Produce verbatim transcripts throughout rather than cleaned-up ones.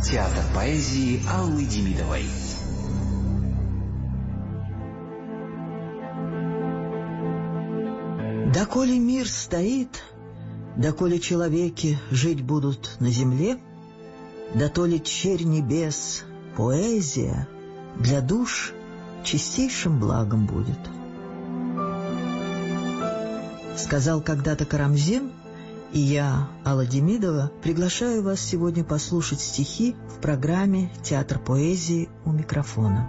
Театр поэзии Аллы Демидовой. Доколе мир стоит, доколе человеки жить будут на земле, дотоле черь небес, поэзия для душ чистейшим благом будет. Сказал когда-то Карамзин, и я, Алла Демидова, приглашаю вас сегодня послушать стихи в программе «Театр поэзии» у микрофона.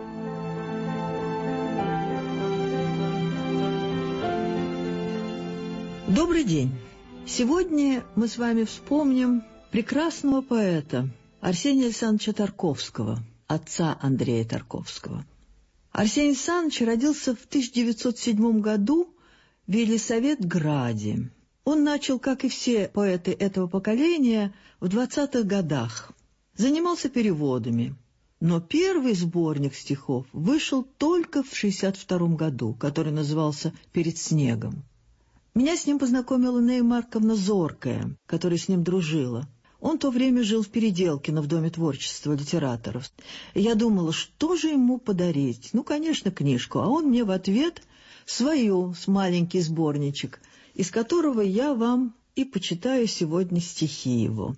Добрый день! Сегодня мы с вами вспомним прекрасного поэта Арсения Александровича Тарковского, отца Андрея Тарковского. Арсений Александрович родился в тысяча девятьсот седьмом году в Елисаветграде. Он начал, как и все поэты этого поколения, в двадцатых годах. Занимался переводами, но первый сборник стихов вышел только в шестьдесят втором году, который назывался «Перед снегом». Меня с ним познакомила Нея Марковна Зоркая, которая с ним дружила. Он в то время жил в Переделкино в Доме творчества литераторов. И я думала, что же ему подарить? Ну, конечно, книжку. А он мне в ответ свою, с маленький сборничек, из которого я вам и почитаю сегодня стихи его.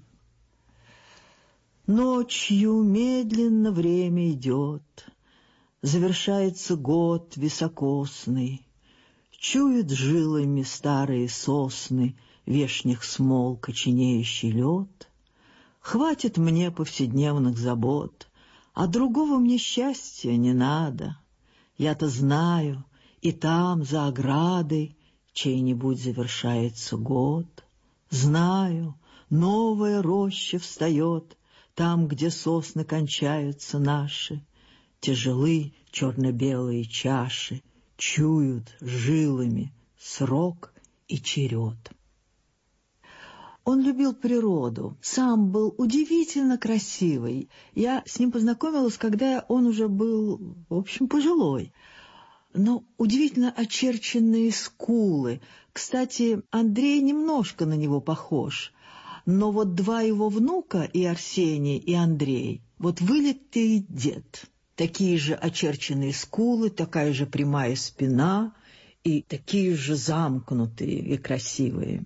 Ночью медленно время идет, завершается год високосный, чуют жилами старые сосны вешних смол коченеющий лед. Хватит мне повседневных забот, а другого мне счастья не надо. Я-то знаю, и там, за оградой, чей-нибудь завершается год. Знаю, новая роща встает там, где сосны кончаются наши. Тяжелы черно-белые чаши, чуют жилами срок и черед. Он любил природу, сам был удивительно красивый. Я с ним познакомилась, когда он уже был, в общем, пожилой. Но удивительно очерченные скулы. Кстати, Андрей немножко на него похож. Но вот два его внука, и Арсений, и Андрей, вот вылитый дед. Такие же очерченные скулы, такая же прямая спина и такие же замкнутые и красивые.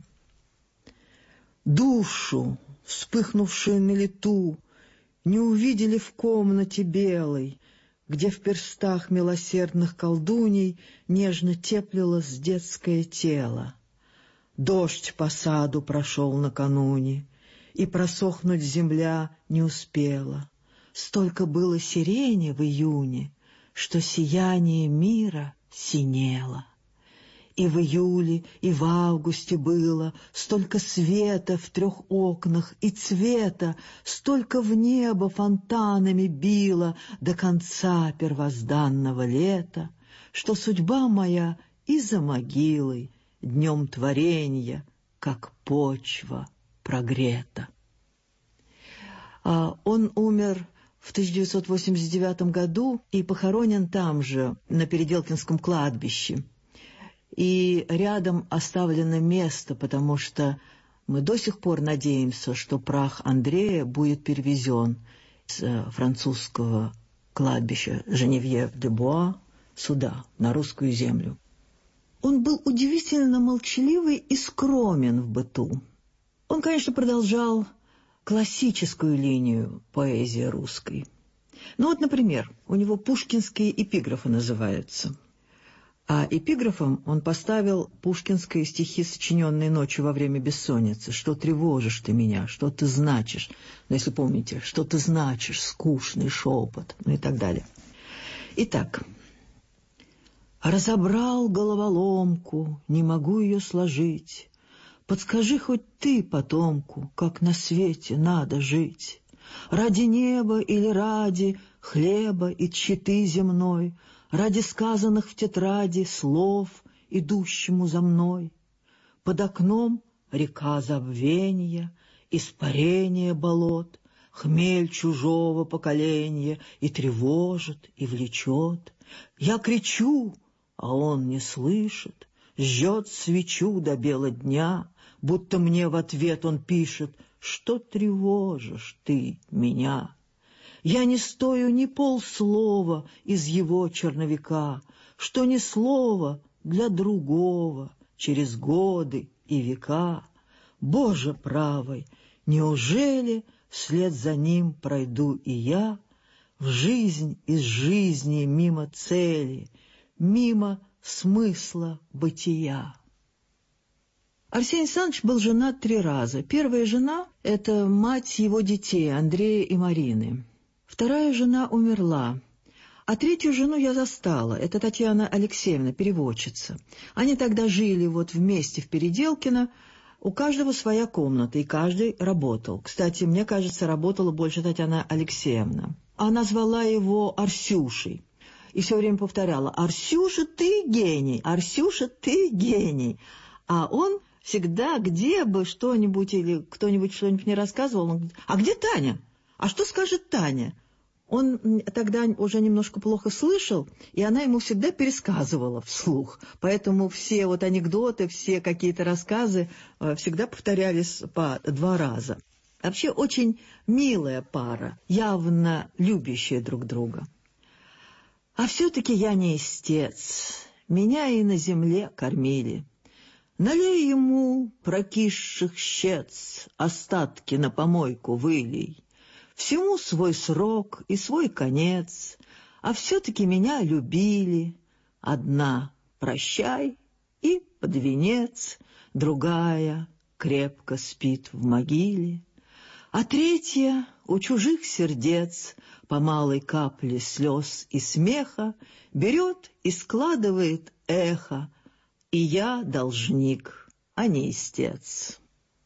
Душу, вспыхнувшую на лету, не увидели в комнате белой, где в перстах милосердных колдуней нежно теплилось детское тело. Дождь по саду прошел накануне, и просохнуть земля не успела. Столько было сирени в июне, что сияние мира синело. И в июле, и в августе было столько света в трех окнах и цвета, столько в небо фонтанами било до конца первозданного лета, что судьба моя и за могилой днем творенья, как почва, прогрета. А он умер в тысяча девятьсот восемьдесят девятом году и похоронен там же, на Переделкинском кладбище. И рядом оставлено место, потому что мы до сих пор надеемся, что прах Андрея будет перевезен с французского кладбища Женевьев-де-Буа сюда, на русскую землю. Он был удивительно молчаливый и скромен в быту. Он, конечно, продолжал классическую линию поэзии русской. Ну вот, например, у него пушкинские эпиграфы называются. А эпиграфом он поставил пушкинские стихи, сочиненные ночью во время бессонницы. «Что тревожишь ты меня? Что ты значишь?» Ну, если помните, «Что ты значишь?» Скучный шепот, ну и так далее. Итак. «Разобрал головоломку, не могу ее сложить. Подскажи хоть ты, потомку, как на свете надо жить. Ради неба или ради хлеба и тщеты земной, ради сказанных в тетради слов, идущему за мной. Под окном река забвенья, испарение болот, хмель чужого поколения и тревожит, и влечет. Я кричу, а он не слышит, жжет свечу до бела дня, будто мне в ответ он пишет: что тревожишь ты меня? Я не стою ни полслова из его черновика, что ни слова для другого через годы и века. Боже правый, неужели вслед за ним пройду и я в жизнь из жизни мимо цели, мимо смысла бытия? Арсений Александрович был женат три раза. Первая жена — это мать его детей, Андрея и Марины. Вторая жена умерла, а третью жену я застала. Это Татьяна Алексеевна, переводчица. Они тогда жили вот вместе в Переделкино, у каждого своя комната, и каждый работал. Кстати, мне кажется, работала больше Татьяна Алексеевна. Она звала его Арсюшей и все время повторяла: «Арсюша, ты гений! Арсюша, ты гений!» А он всегда, где бы что-нибудь или кто-нибудь что-нибудь не рассказывал, он говорит: «А где Таня? А что скажет Таня?» Он тогда уже немножко плохо слышал, и она ему всегда пересказывала вслух. Поэтому все вот анекдоты, все какие-то рассказы всегда повторялись по два раза. Вообще очень милая пара, явно любящая друг друга. А все-таки я не истец, меня и на земле кормили. Налей ему прокисших щец, остатки на помойку вылей. Всему свой срок и свой конец, а все-таки меня любили. Одна — прощай и под венец, другая крепко спит в могиле, а третья у чужих сердец по малой капле слез и смеха берет и складывает эхо, и я должник, а не истец.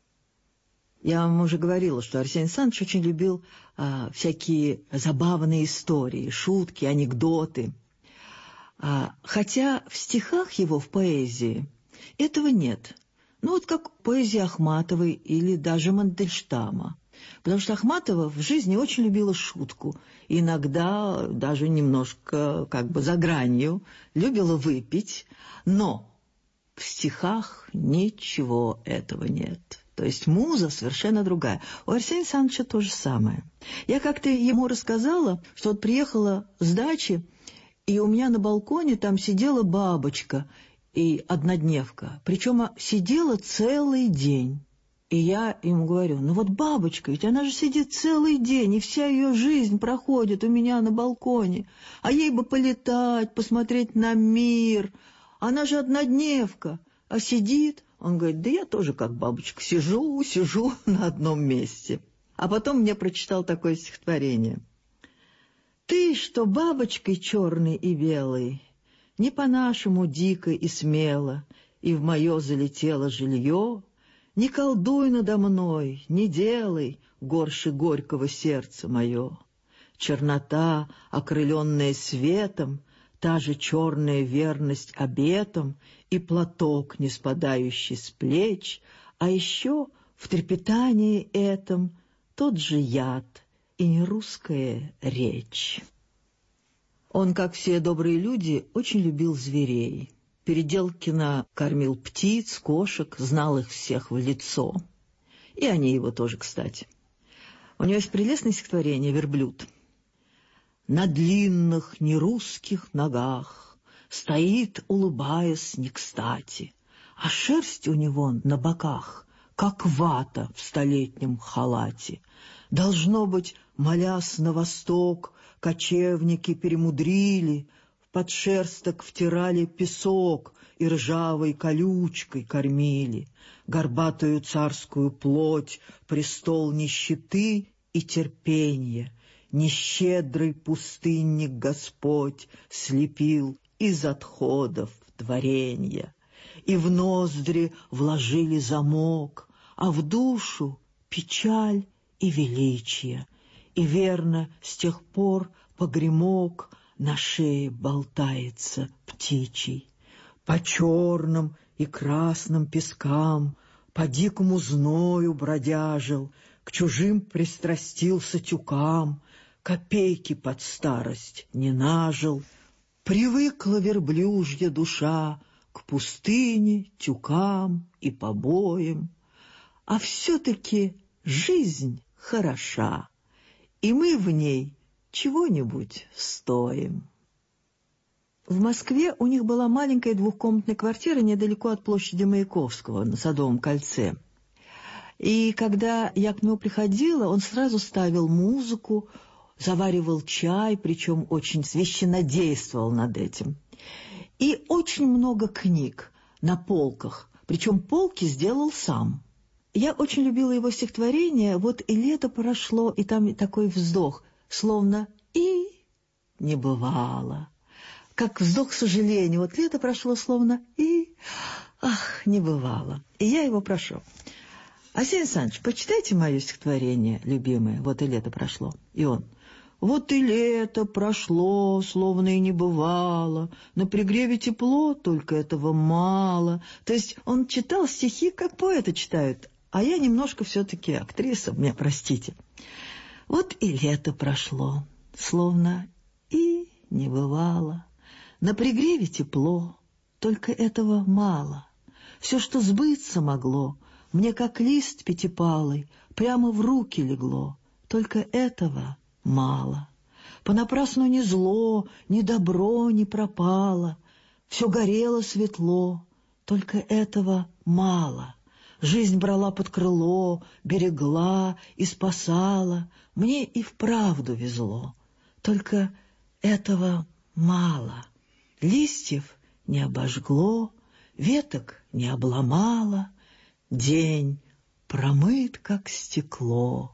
Я вам уже говорила, что Арсений Александрович очень любил а, всякие забавные истории, шутки, анекдоты. А, хотя в стихах его, в поэзии, этого нет. Ну вот как поэзия Ахматовой или даже Мандельштама. Потому что Ахматова в жизни очень любила шутку. Иногда даже немножко как бы за гранью любила выпить. Но в стихах ничего этого нет. То есть муза совершенно другая. У Арсения Александровича то же самое. Я как-то ему рассказала, что вот приехала с дачи, и у меня на балконе там сидела бабочка и однодневка. Причем сидела целый день. И я ему говорю: ну вот бабочка, ведь она же сидит целый день, и вся ее жизнь проходит у меня на балконе. А ей бы полетать, посмотреть на мир. Она же однодневка, а сидит... Он говорит: да я тоже как бабочка, сижу, сижу на одном месте. А потом мне прочитал такое стихотворение. Ты, что бабочкой черной и белой, не по-нашему дико и смело, и в мое залетело жилье, не колдуй надо мной, не делай горше горького сердца мое. Чернота, окрыленная светом, та же черная верность обетам и платок, не спадающий с плеч, а еще в трепетании этом тот же яд и не русская речь. Он, как все добрые люди, очень любил зверей. Переделкино кормил птиц, кошек, знал их всех в лицо. И они его тоже, кстати. У него есть прелестное стихотворение «Верблюд». На длинных нерусских ногах стоит, улыбаясь не кстати, а шерсть у него на боках, как вата в столетнем халате. Должно быть, молясь на восток, кочевники перемудрили, в подшерсток втирали песок и ржавой колючкой кормили, горбатую царскую плоть, престол нищеты и терпенья. Нещедрый пустынник Господь слепил из отходов творенья, и в ноздри вложили замок, а в душу печаль и величие, и верно с тех пор погремок на шее болтается птичий. По черным и красным пескам, по дикому зною бродяжил, к чужим пристрастился тюкам, копейки под старость не нажил. Привыкла верблюжья душа к пустыне, тюкам и побоям, а все-таки жизнь хороша, и мы в ней чего-нибудь стоим. В Москве у них была маленькая двухкомнатная квартира недалеко от площади Маяковского на Садовом кольце. И когда я к нему приходила, он сразу ставил музыку, заваривал чай, причем очень священнодействовал над этим. И очень много книг на полках, причем полки сделал сам. Я очень любила его стихотворение «Вот и лето прошло», и там такой вздох, словно «и не бывало». Как вздох сожаления. Вот лето прошло, словно «и ах, не бывало». И я его прошу: Арсений Александрович, почитайте мое стихотворение любимое «Вот и лето прошло». И он: «Вот и лето прошло, словно и не бывало, на пригреве тепло, только этого мало». То есть он читал стихи, как поэты читают, а я немножко все-таки актриса, меня простите. Вот и лето прошло, словно и не бывало, на пригреве тепло, только этого мало. Все, что сбыться могло, мне как лист пятипалый прямо в руки легло, только этого мало. Понапрасну ни зло, ни добро не пропало, все горело светло, только этого мало. Жизнь брала под крыло, берегла и спасала, мне и вправду везло, только этого мало. Листьев не обожгло, веток не обломало, день промыт, как стекло.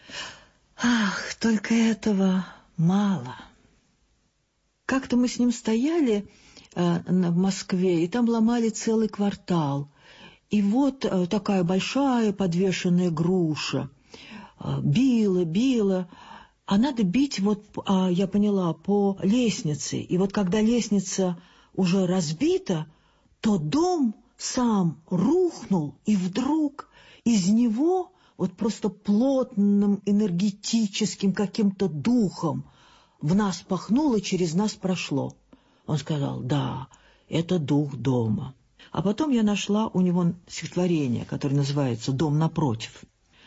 Ах, только этого мало. Как-то мы с ним стояли э, в Москве, и там ломали целый квартал. И вот э, такая большая подвешенная груша. Э, била, била. А надо бить, вот, э, я поняла, по лестнице. И вот когда лестница уже разбита, то дом сам рухнул, и вдруг из него вот просто плотным, энергетическим каким-то духом в нас пахнуло, через нас прошло. Он сказал: да, это дух дома. А потом я нашла у него стихотворение, которое называется «Дом напротив».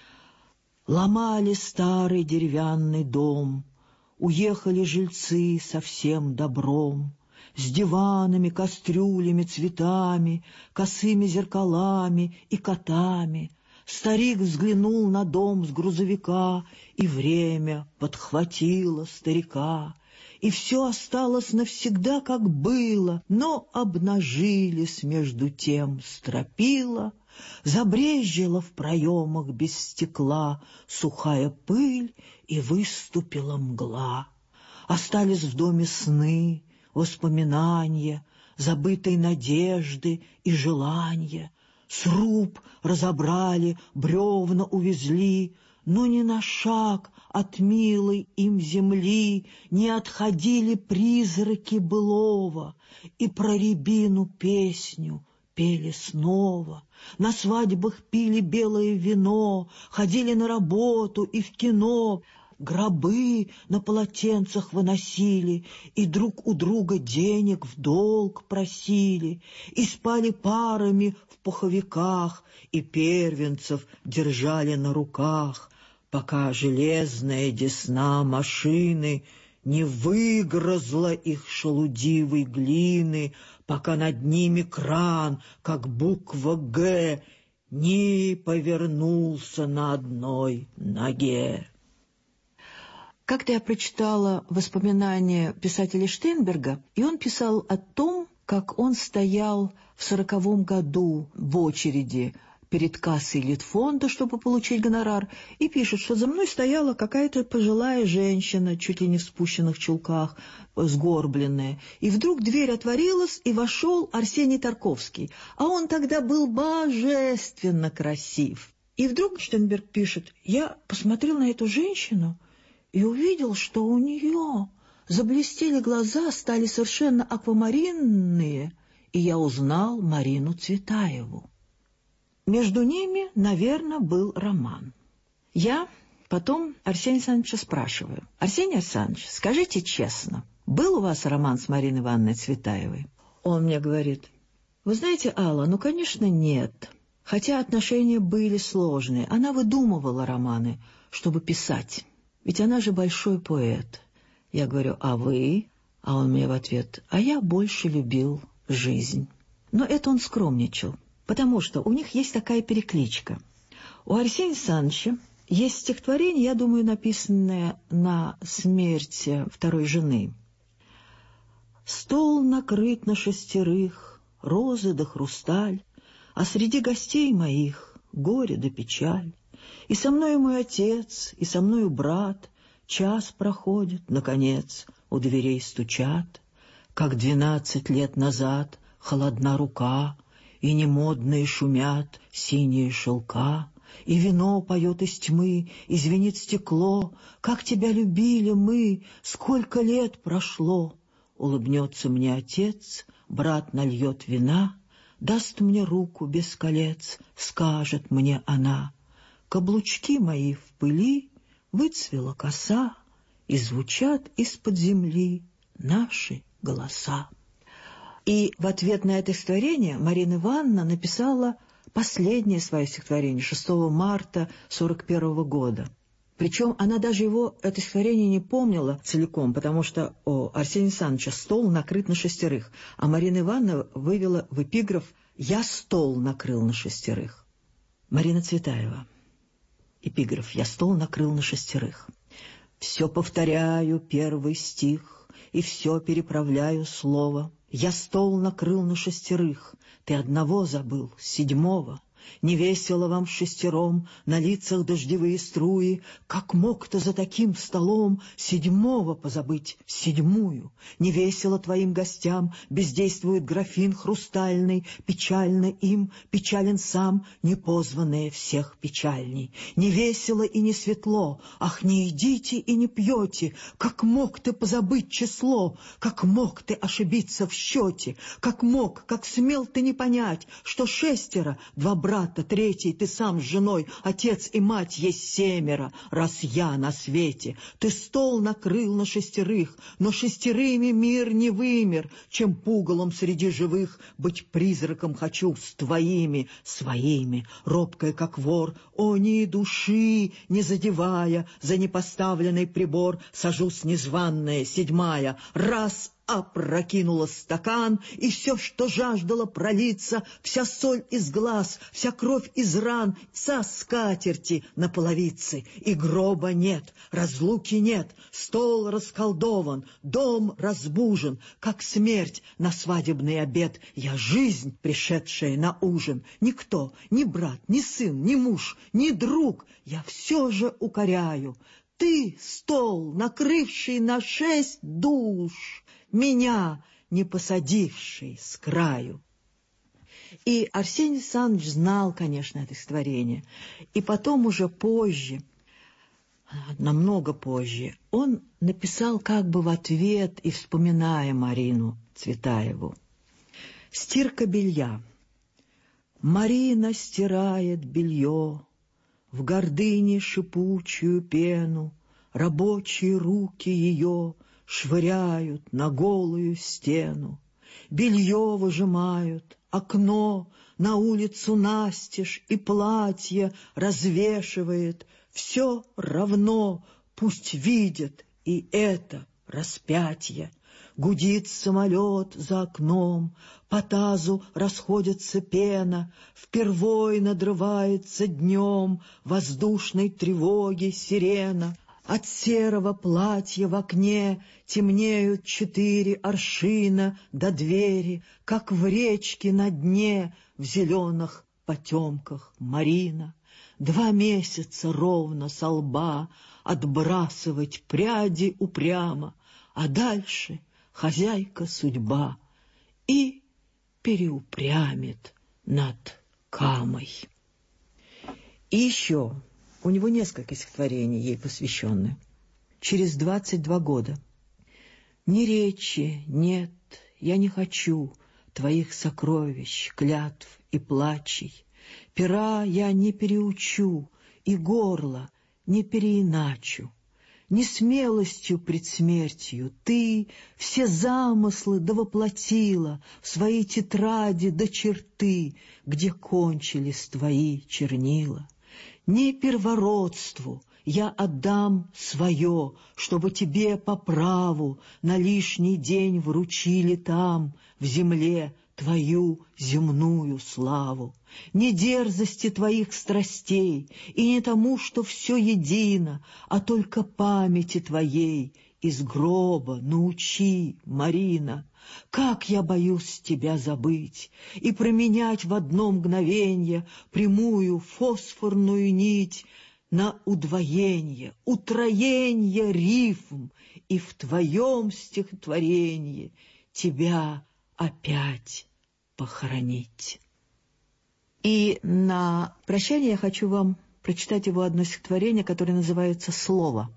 Ломали старый деревянный дом, уехали жильцы со всем добром, с диванами, кастрюлями, цветами, косыми зеркалами и котами. Старик взглянул на дом с грузовика, и время подхватило старика. И все осталось навсегда, как было, но обнажились между тем стропила, забрезжила в проемах без стекла сухая пыль, и выступила мгла. Остались в доме сны, воспоминания, забытые надежды и желания. Сруб разобрали, бревна увезли, но ни на шаг от милой им земли не отходили призраки былого, и про рябину песню пели снова. На свадьбах пили белое вино, ходили на работу и в кино, гробы на полотенцах выносили, и друг у друга денег в долг просили, и спали парами в пуховиках, и первенцев держали на руках, пока железная десна машины не выгрызла их шелудивой глины, пока над ними кран, как буква «Г», не повернулся на одной ноге. Как-то я прочитала воспоминания писателя Штейнберга, и он писал о том, как он стоял в сороковом году в очереди перед кассой Литфонда, чтобы получить гонорар, и пишет, что за мной стояла какая-то пожилая женщина, чуть ли не в спущенных чулках, сгорбленная, и вдруг дверь отворилась, и вошел Арсений Тарковский, а он тогда был божественно красив. И вдруг Штейнберг пишет: я посмотрел на эту женщину и увидел, что у нее заблестели глаза, стали совершенно аквамаринные, и я узнал Марину Цветаеву. Между ними, наверное, был роман. Я потом Арсения Александровича спрашиваю: Арсений Александрович, скажите честно, был у вас роман с Мариной Ивановной Цветаевой? Он мне говорит: вы знаете, Алла, ну, конечно, нет. Хотя отношения были сложные, она выдумывала романы, чтобы писать. Ведь она же большой поэт. Я говорю: а вы? А он мне в ответ: а я больше любил жизнь. Но это он скромничал, потому что у них есть такая перекличка. У Арсения Саныча есть стихотворение, я думаю, написанное на смерть второй жены. «Стол накрыт на шестерых, розы да хрусталь, а среди гостей моих горе да печаль. И со мною мой отец, и со мною брат, час проходит, наконец, у дверей стучат. Как двенадцать лет назад холодна рука, и немодные шумят синие шелка, и вино поет из тьмы, и звенит стекло. Как тебя любили мы, сколько лет прошло! Улыбнется мне отец, брат нальет вина, даст мне руку без колец, скажет мне она: каблучки мои в пыли, выцвела коса, и звучат из-под земли наши голоса. И в ответ на это стихотворение Марина Ивановна написала последнее свое стихотворение шестого марта сорок первого года. Причем она даже его, это стихотворение, не помнила целиком, потому что у Арсения Саныча стол накрыт на шестерых, а Марина Ивановна вывела в эпиграф «Я стол накрыл на шестерых». Марина Цветаева. Эпиграф «Я стол накрыл на шестерых». «Все повторяю первый стих, и все переправляю слово. Я стол накрыл на шестерых, ты одного забыл, седьмого. Невесело вам шестером, на лицах дождевые струи. Как мог-то за таким столом седьмого позабыть седьмую? Невесело твоим гостям, бездействует графин хрустальный. Печально им, печален сам, непозванные всех печальней. Невесело и не светло, ах, не едите и не пьете. Как мог ты позабыть число? Как мог ты ошибиться в счете? Как мог, как смел ты не понять, что шестеро, два брата, брата, третий, ты сам с женой, отец и мать есть семеро, раз я на свете. Ты стол накрыл на шестерых, но шестерыми мир не вымер, чем пугалом среди живых быть призраком хочу с твоими, своими, робкая, как вор, о, ни души не задевая, за непоставленный прибор сажусь незваная, седьмая, раз опрокинула стакан, и все, что жаждало пролиться, вся соль из глаз, вся кровь из ран, со скатерти на половице. И гроба нет, разлуки нет, стол расколдован, дом разбужен, как смерть на свадебный обед. Я жизнь, пришедшая на ужин. Никто, ни брат, ни сын, ни муж, ни друг, я все же укоряю. Ты, стол, накрывший на шесть душ, меня не посадивший с краю. И Арсений Саныч знал, конечно, это стихотворение. И потом уже позже, намного позже, он написал как бы в ответ и вспоминая Марину Цветаеву. Стирка белья. Марина стирает белье, в гордыне шипучую пену, рабочие руки ее швыряют на голую стену. Белье выжимают, окно на улицу настежь, и платье развешивает. Все равно, пусть видят и это распятие. Гудит самолет за окном, по тазу расходится пена, впервой надрывается днем воздушной тревоги сирена. От серого платья в окне темнеют четыре аршина до двери, как в речке на дне в зеленых потемках Марина. Два месяца ровно со лба отбрасывать пряди упрямо, а дальше хозяйка судьба и переупрямит над камой. И еще у него несколько стихотворений ей посвящены. Через двадцать два года. Ни речи нет, я не хочу твоих сокровищ, клятв и плачей. Пера я не переучу, и горло не переиначу. несмелостью пред смертью ты все замыслы довоплотила в свои тетради до черты, где кончились твои чернила. Не первородству я отдам свое, чтобы тебе по праву на лишний день вручили там, в земле, твою земную славу. Не дерзости твоих страстей и не тому, что все едино, а только памяти твоей из гроба научи, Марина. Как я боюсь тебя забыть и променять в одно мгновенье прямую фосфорную нить на удвоенье, утроенье рифм, и в твоем стихотворении тебя опять похоронить. И на прощание я хочу вам прочитать его одно стихотворение, которое называется «Слово».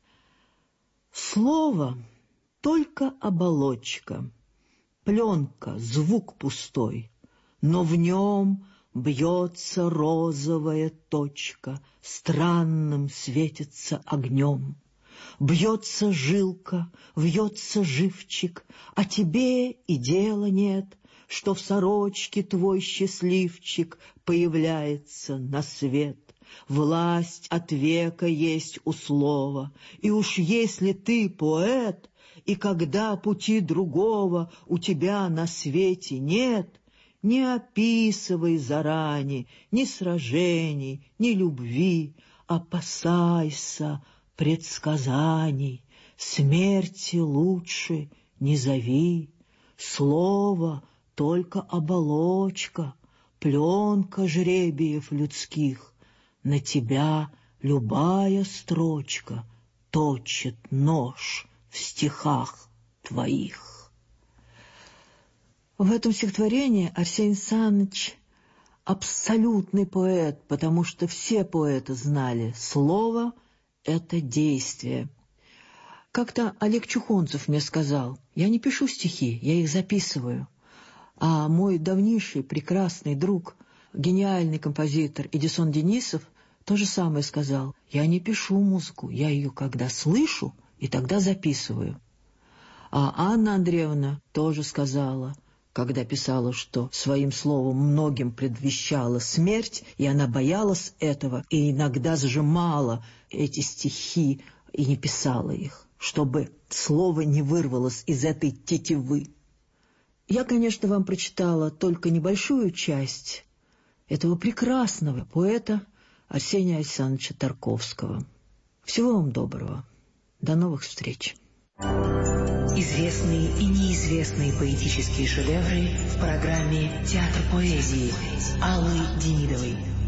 Слово — только оболочка, пленка, звук пустой, но в нем бьется розовая точка, странным светится огнем. Бьется жилка, вьется живчик, а тебе и дела нет, что в сорочке твой счастливчик появляется на свет. Власть от века есть у слова, и уж если ты поэт, и когда пути другого у тебя на свете нет, не описывай заранее ни сражений, ни любви, опасайся предсказаний, смерти лучше не зови. Слово — только оболочка, пленка жребиев людских. На тебя любая строчка точит нож в стихах твоих. В этом стихотворении Арсений Саныч абсолютный поэт, потому что все поэты знали, слово — это действие. Как-то Олег Чухонцев мне сказал: я не пишу стихи, я их записываю. А мой давнейший прекрасный друг, гениальный композитор Эдисон Денисов, то же самое сказал: я не пишу музыку, я ее когда слышу, и тогда записываю. А Анна Андреевна тоже сказала, когда писала, что своим словом многим предвещала смерть, и она боялась этого, и иногда сжимала эти стихи и не писала их, чтобы слово не вырвалось из этой тетивы. Я, конечно, вам прочитала только небольшую часть этого прекрасного поэта Арсения Александровича Тарковского. Всего вам доброго. До новых встреч. Известные и неизвестные поэтические шедевры в программе «Театр поэзии» Аллы Демидовой.